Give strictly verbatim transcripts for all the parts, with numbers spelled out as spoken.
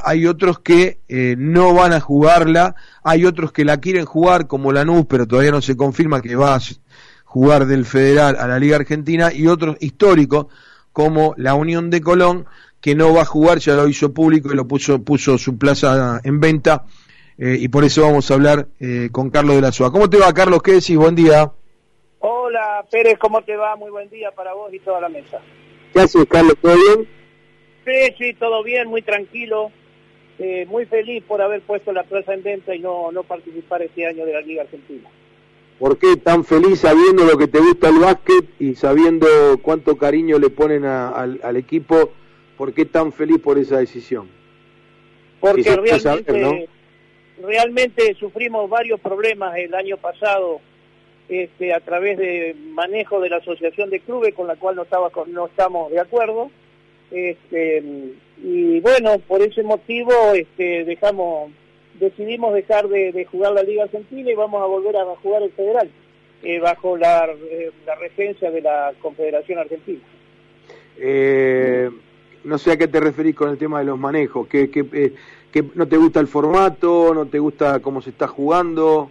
hay otros que eh, no van a jugarla, hay otros que la quieren jugar como Lanús, pero todavía no se confirma que va a jugar del Federal a la Liga Argentina, y otros históricos como la Unión de Colón, que no va a jugar, ya lo hizo público y lo puso, puso su plaza en venta, eh, y por eso vamos a hablar eh, con Carlos de la Soa. ¿Cómo te va, Carlos? ¿Qué decís? Buen día. Hola, Pérez, ¿cómo te va? Muy buen día para vos y toda la mesa. ¿Qué haces, Carlos? ¿Todo bien? Sí, sí, todo bien, muy tranquilo, eh, muy feliz por haber puesto la plaza en venta y no, no participar este año de la Liga Argentina. ¿Por qué tan feliz sabiendo lo que te gusta el básquet y sabiendo cuánto cariño le ponen a, al, al equipo? ¿Por qué tan feliz por esa decisión? Porque si realmente, saber, ¿no? realmente sufrimos varios problemas el año pasado este, a través de manejo de la Asociación de Clubes, con la cual no, estaba, no estamos de acuerdo. Este, y bueno, por ese motivo este, dejamos... decidimos dejar de, de jugar la Liga Argentina y vamos a volver a jugar el Federal, eh, bajo la, eh, la regencia de la Confederación Argentina. Eh, no sé a qué te referís con el tema de los manejos, que, que, eh, que no te gusta el formato, no te gusta cómo se está jugando.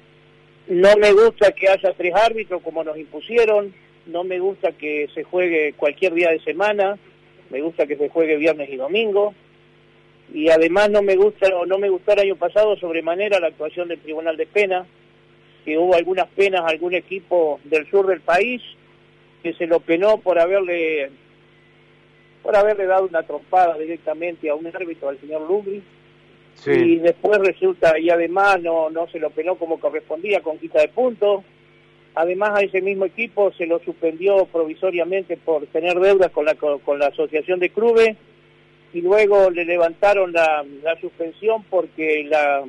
No me gusta que haya tres árbitros como nos impusieron, no me gusta que se juegue cualquier día de semana, me gusta que se juegue viernes y domingo. Y además no me gusta o no me gustó el año pasado sobremanera la actuación del Tribunal de Penas, que hubo algunas penas a algún equipo del sur del país que se lo penó por haberle por haberle dado una trompada directamente a un árbitro, al señor Lugri. Sí. Y después resulta, y además no no se lo penó como correspondía, con quita de puntos. Además a ese mismo equipo se lo suspendió provisoriamente por tener deudas con la con la Asociación de Clubes, y luego le levantaron la, la suspensión porque la,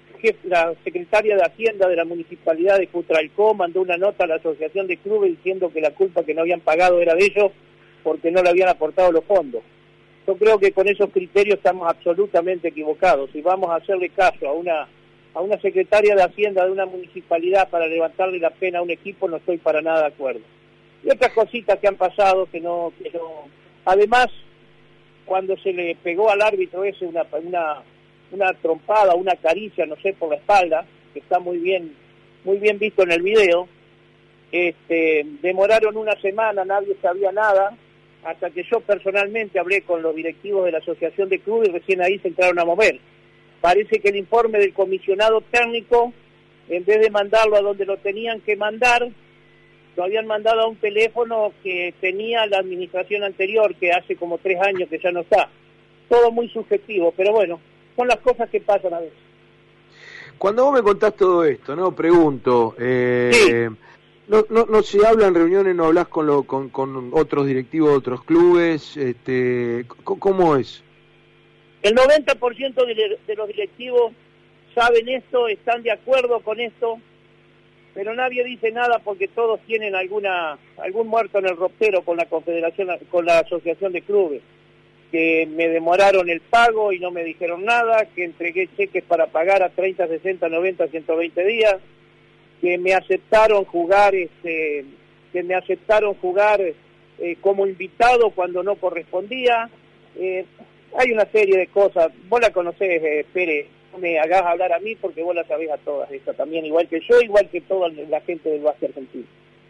la secretaria de Hacienda de la Municipalidad de Cutralcó mandó una nota a la Asociación de Clubes diciendo que la culpa que no habían pagado era de ellos porque no le habían aportado los fondos. Yo creo que con esos criterios estamos absolutamente equivocados. Si vamos a hacerle caso a una a una secretaria de Hacienda de una municipalidad para levantarle la pena a un equipo, no estoy para nada de acuerdo. Y otras cositas que han pasado que no... Que no... Además, cuando se le pegó al árbitro ese una, una, una trompada, una caricia, no sé, por la espalda, que está muy bien, muy bien visto en el video, este, demoraron una semana, nadie sabía nada, hasta que yo personalmente hablé con los directivos de la Asociación de Clubes y recién ahí se entraron a mover. Parece que el informe del comisionado técnico, en vez de mandarlo a donde lo tenían que mandar, lo habían mandado a un teléfono que tenía la administración anterior, que hace como tres años que ya no está. Todo muy subjetivo, pero bueno, son las cosas que pasan a veces. Cuando vos me contás todo esto, ¿no? Pregunto, eh, sí. no, no, no se habla en reuniones, no hablas con, lo, con, con otros directivos de otros clubes, este, ¿cómo es? El noventa por ciento de, de los directivos saben esto, están de acuerdo con esto, pero nadie dice nada porque todos tienen alguna algún muerto en el ropero con la Confederación, con la Asociación de Clubes, que me demoraron el pago y no me dijeron nada, que entregué cheques para pagar a treinta, sesenta, noventa, ciento veinte días, que me aceptaron jugar este que me aceptaron jugar eh, como invitado cuando no correspondía. Eh, hay una serie de cosas, vos la conocés, eh, Pérez. No me hagas hablar a mí porque vos la sabés a todas, esa también, igual que yo, igual que toda la gente del básquet argentino.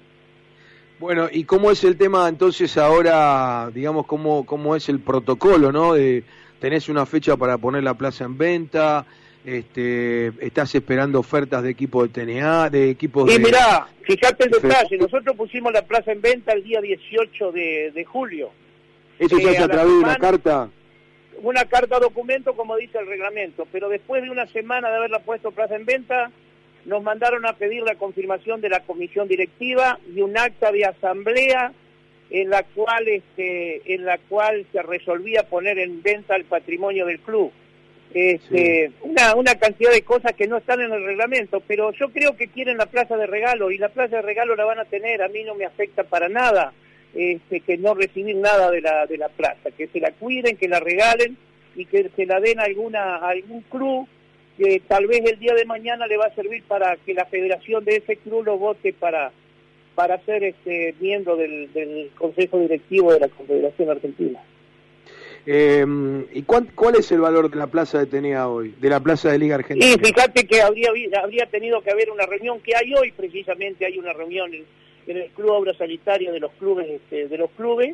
Bueno, ¿y cómo es el tema entonces ahora, digamos, cómo cómo es el protocolo, ¿no? De, ¿tenés una fecha para poner la plaza en venta? Este, ¿estás esperando ofertas de equipos de T N A, de equipos y de...? Y mirá, fíjate el detalle, nosotros pusimos la plaza en venta el día dieciocho de, de julio. ¿Eso se hace eh, a través de una carta? Una carta documento, como dice el reglamento, pero después de una semana de haberla puesto plaza en venta, nos mandaron a pedir la confirmación de la comisión directiva y un acta de asamblea en la cual este, en la cual se resolvía poner en venta el patrimonio del club. Este, sí. una, una cantidad de cosas que no están en el reglamento, pero yo creo que quieren la plaza de regalo, y la plaza de regalo la van a tener. A mí no me afecta para nada este, que no recibir nada de la de la plaza, que se la cuiden, que la regalen y que se la den a alguna a algún club que tal vez el día de mañana le va a servir para que la federación de ese club lo vote para para ser este miembro del, del consejo directivo de la Confederación Argentina. Eh, ¿Y cuál, cuál es el valor de la plaza de Tenea hoy, de la plaza de Liga Argentina? Y fíjate que habría, habría tenido que haber una reunión que hay hoy, precisamente hay una reunión en, en el Club Obra Sanitaria de los clubes, este, de los clubes,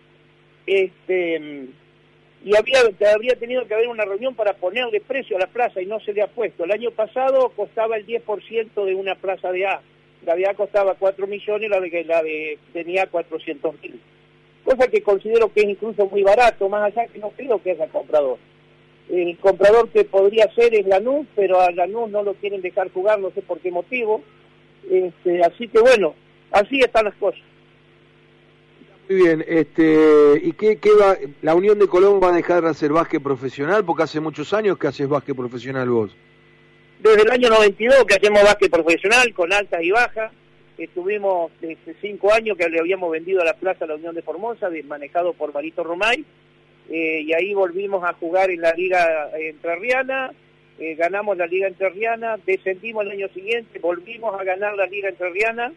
este, y habría, habría tenido que haber una reunión para ponerle precio a la plaza y no se le ha puesto. El año pasado costaba el diez por ciento de una plaza de A, la de A costaba cuatro millones, la de, la de Tenea cuatrocientos mil. Cosa que considero que es incluso muy barato, más allá que no creo que haya comprador. El comprador que podría ser es Lanús, pero a Lanús no lo quieren dejar jugar, no sé por qué motivo. Este, así que bueno, así están las cosas. Muy bien, este, ¿y qué, qué va? ¿La Unión de Colón va a dejar de hacer básquet profesional? Porque hace muchos años que haces básquet profesional vos. Desde el año noventa y dos que hacemos básquet profesional, con altas y bajas. Estuvimos desde cinco años que le habíamos vendido a la plaza a la Unión de Formosa, manejado por Marito Romay, eh, y ahí volvimos a jugar en la Liga Entrerriana, eh, ganamos la Liga Entrerriana, descendimos el año siguiente, volvimos a ganar la Liga Entrerriana,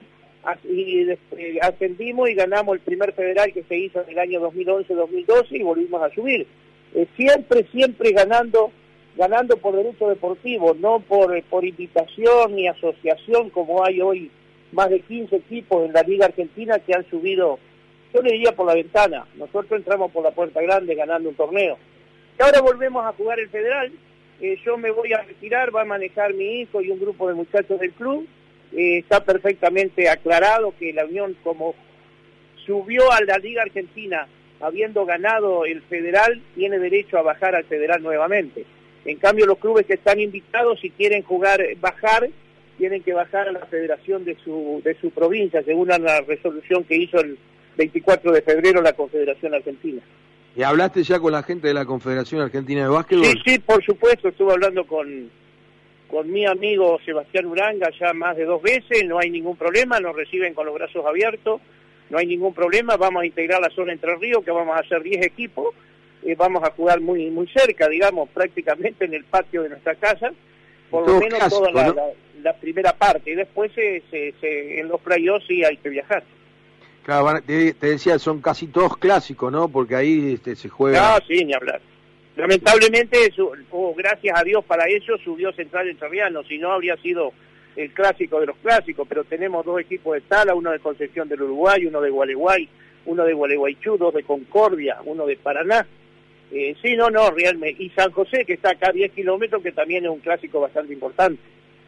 y eh, ascendimos y ganamos el primer federal que se hizo en el año dos mil once dos mil doce y volvimos a subir. Eh, siempre, siempre ganando ganando por derecho deportivo, no por, por invitación ni asociación como hay hoy. Más de quince equipos en la Liga Argentina que han subido, yo le diría por la ventana. Nosotros entramos por la puerta grande ganando un torneo. Y ahora volvemos a jugar el federal. Eh, yo me voy a retirar, va a manejar mi hijo y un grupo de muchachos del club. Eh, está perfectamente aclarado que la Unión, como subió a la Liga Argentina habiendo ganado el federal, tiene derecho a bajar al federal nuevamente. En cambio, los clubes que están invitados, si quieren jugar, bajar, tienen que bajar a la federación de su de su provincia, según la resolución que hizo el veinticuatro de febrero la Confederación Argentina. ¿Y hablaste ya con la gente de la Confederación Argentina de Básquetbol? Sí, sí, por supuesto, estuve hablando con, con mi amigo Sebastián Uranga ya más de dos veces, no hay ningún problema, nos reciben con los brazos abiertos, no hay ningún problema, vamos a integrar la zona Entre Ríos, que vamos a hacer diez equipos, eh, vamos a jugar muy muy cerca, digamos, prácticamente en el patio de nuestra casa, por lo menos clásico, toda la, ¿no? la, la primera parte, y después se, se, se, en los playoffs sí hay que viajar. Claro, te, te decía, son casi todos clásicos, ¿no? Porque ahí este, se juega... Ah, sí, ni hablar. Lamentablemente, su, oh, gracias a Dios para ellos, subió Central Entrerriano, si no habría sido el clásico de los clásicos, pero tenemos dos equipos de Tala, uno de Concepción del Uruguay, uno de Gualeguay, uno de Gualeguaychú, dos de Concordia, uno de Paraná. Eh, sí, no, no, realmente. Y San José, que está acá a diez kilómetros, que también es un clásico bastante importante.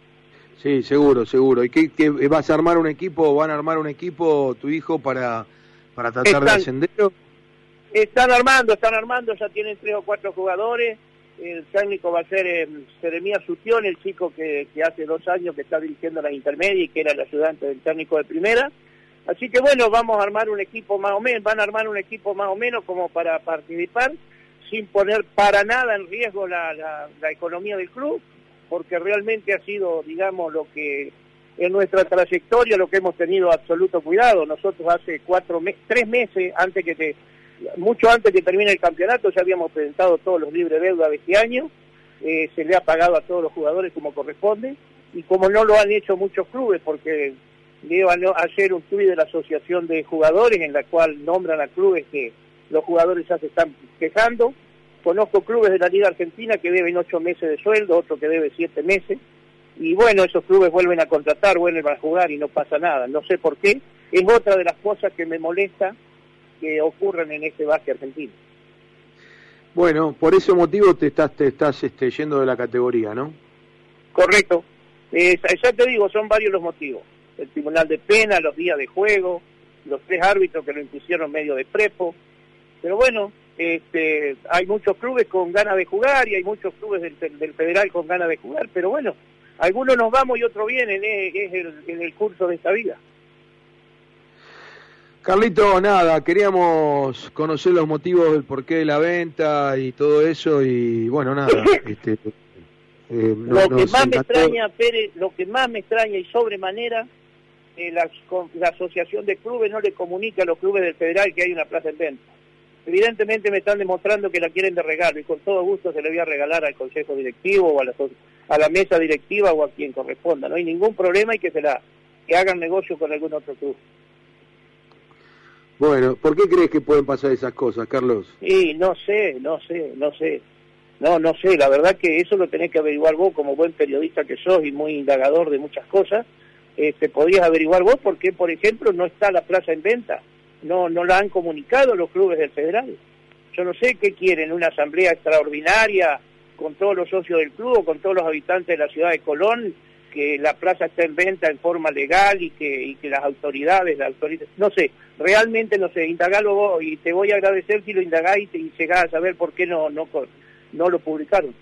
Sí, seguro, seguro. ¿Y qué, qué vas a armar un equipo, van a armar un equipo tu hijo para, para tratar están, de ascender? Están armando, están armando, ya tienen tres o cuatro jugadores. El técnico va a ser eh, Jeremías Sutión, el chico que, que hace dos años que está dirigiendo la intermedia y que era el ayudante del técnico de primera. Así que bueno, vamos a armar un equipo más o menos, van a armar un equipo más o menos como para participar, sin poner para nada en riesgo la, la, la economía del club, porque realmente ha sido, digamos, lo que en nuestra trayectoria, lo que hemos tenido absoluto cuidado. Nosotros hace cuatro meses, tres meses, antes que te, mucho antes que termine el campeonato, ya habíamos presentado todos los libres deuda de este año, eh, se le ha pagado a todos los jugadores como corresponde, y como no lo han hecho muchos clubes, porque le iban a hacer un tuit de la Asociación de Jugadores, en la cual nombran a clubes que los jugadores ya se están quejando. Conozco clubes de la Liga Argentina que deben ocho meses de sueldo, otro que debe siete meses, y bueno, esos clubes vuelven a contratar, vuelven a jugar y no pasa nada, no sé por qué. Es otra de las cosas que me molesta que ocurren en este básquet argentino. Bueno, por ese motivo te estás te estás este, yendo de la categoría, ¿no? Correcto, eh, ya te digo, son varios los motivos. El tribunal de pena, los días de juego, los tres árbitros que lo impusieron medio de prepo, pero bueno, este, hay muchos clubes con ganas de jugar y hay muchos clubes del, del federal con ganas de jugar, pero bueno, algunos nos vamos y otros vienen, es, es el, en el curso de esta vida. Carlito, nada, queríamos conocer los motivos del porqué de la venta y todo eso, y bueno, nada. este, eh, no, lo que más me extraña, Pérez, lo que más me extraña y sobremanera, eh, la, la asociación de clubes no le comunica a los clubes del federal que hay una plaza en venta. Evidentemente me están demostrando que la quieren de regalo, y con todo gusto se le voy a regalar al consejo directivo o a la, a la mesa directiva o a quien corresponda. No hay ningún problema y que se la que hagan negocio con algún otro club. Bueno, ¿por qué crees que pueden pasar esas cosas, Carlos? Y no sé, no sé, no sé. No, no sé, la verdad que eso lo tenés que averiguar vos como buen periodista que sos y muy indagador de muchas cosas. Este, podrías averiguar vos por qué, por ejemplo, no está la plaza en venta. No, no la han comunicado los clubes del Federal. Yo no sé qué quieren, una asamblea extraordinaria con todos los socios del club o con todos los habitantes de la ciudad de Colón, que la plaza está en venta en forma legal y que, y que las autoridades, las autoridades, no sé, realmente no sé, indagalo vos y te voy a agradecer si lo indagás y, te, y llegás a saber por qué no, no, no lo publicaron.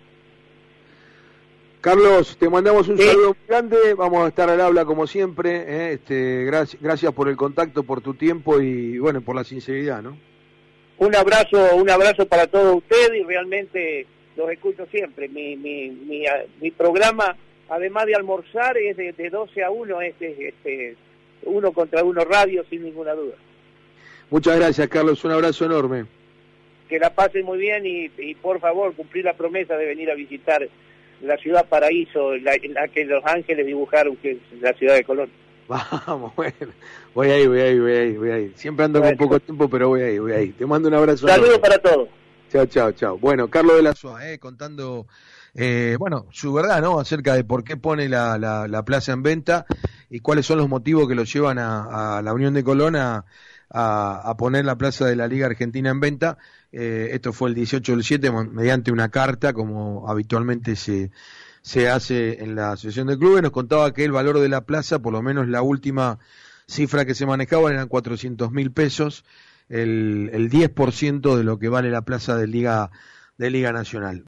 Carlos, te mandamos un sí. saludo grande, vamos a estar al habla como siempre, ¿eh? este, gracias, gracias por el contacto, por tu tiempo y bueno, por la sinceridad, ¿no? Un abrazo, un abrazo para todos ustedes y realmente los escucho siempre. Mi, mi, mi, mi programa, además de almorzar, es de, de doce a uno, este, este, uno contra uno radio, sin ninguna duda. Muchas gracias, Carlos, un abrazo enorme. Que la pasen muy bien y, y por favor, cumplir la promesa de venir a visitar la ciudad paraíso, la, la que los ángeles dibujaron, que es la ciudad de Colón. Vamos, bueno, voy ahí, voy ahí, voy ahí, voy ahí. Siempre ando bueno. con poco tiempo, pero voy ahí, voy ahí. Te mando un abrazo. Saludos para todos. Chao, chao, chao. Bueno, Carlos de la Soa, eh, contando, eh, bueno, su verdad, ¿no? Acerca de por qué pone la, la, la plaza en venta y cuáles son los motivos que lo llevan a, a la Unión de Colón a, a, a poner la plaza de la Liga Argentina en venta. Eh, esto fue el dieciocho del siete mediante una carta, como habitualmente se, se hace en la asociación de clubes. Nos contaba que el valor de la plaza, por lo menos la última cifra que se manejaba, eran cuatrocientos mil pesos. El, el diez por ciento de lo que vale la plaza de Liga, de Liga Nacional.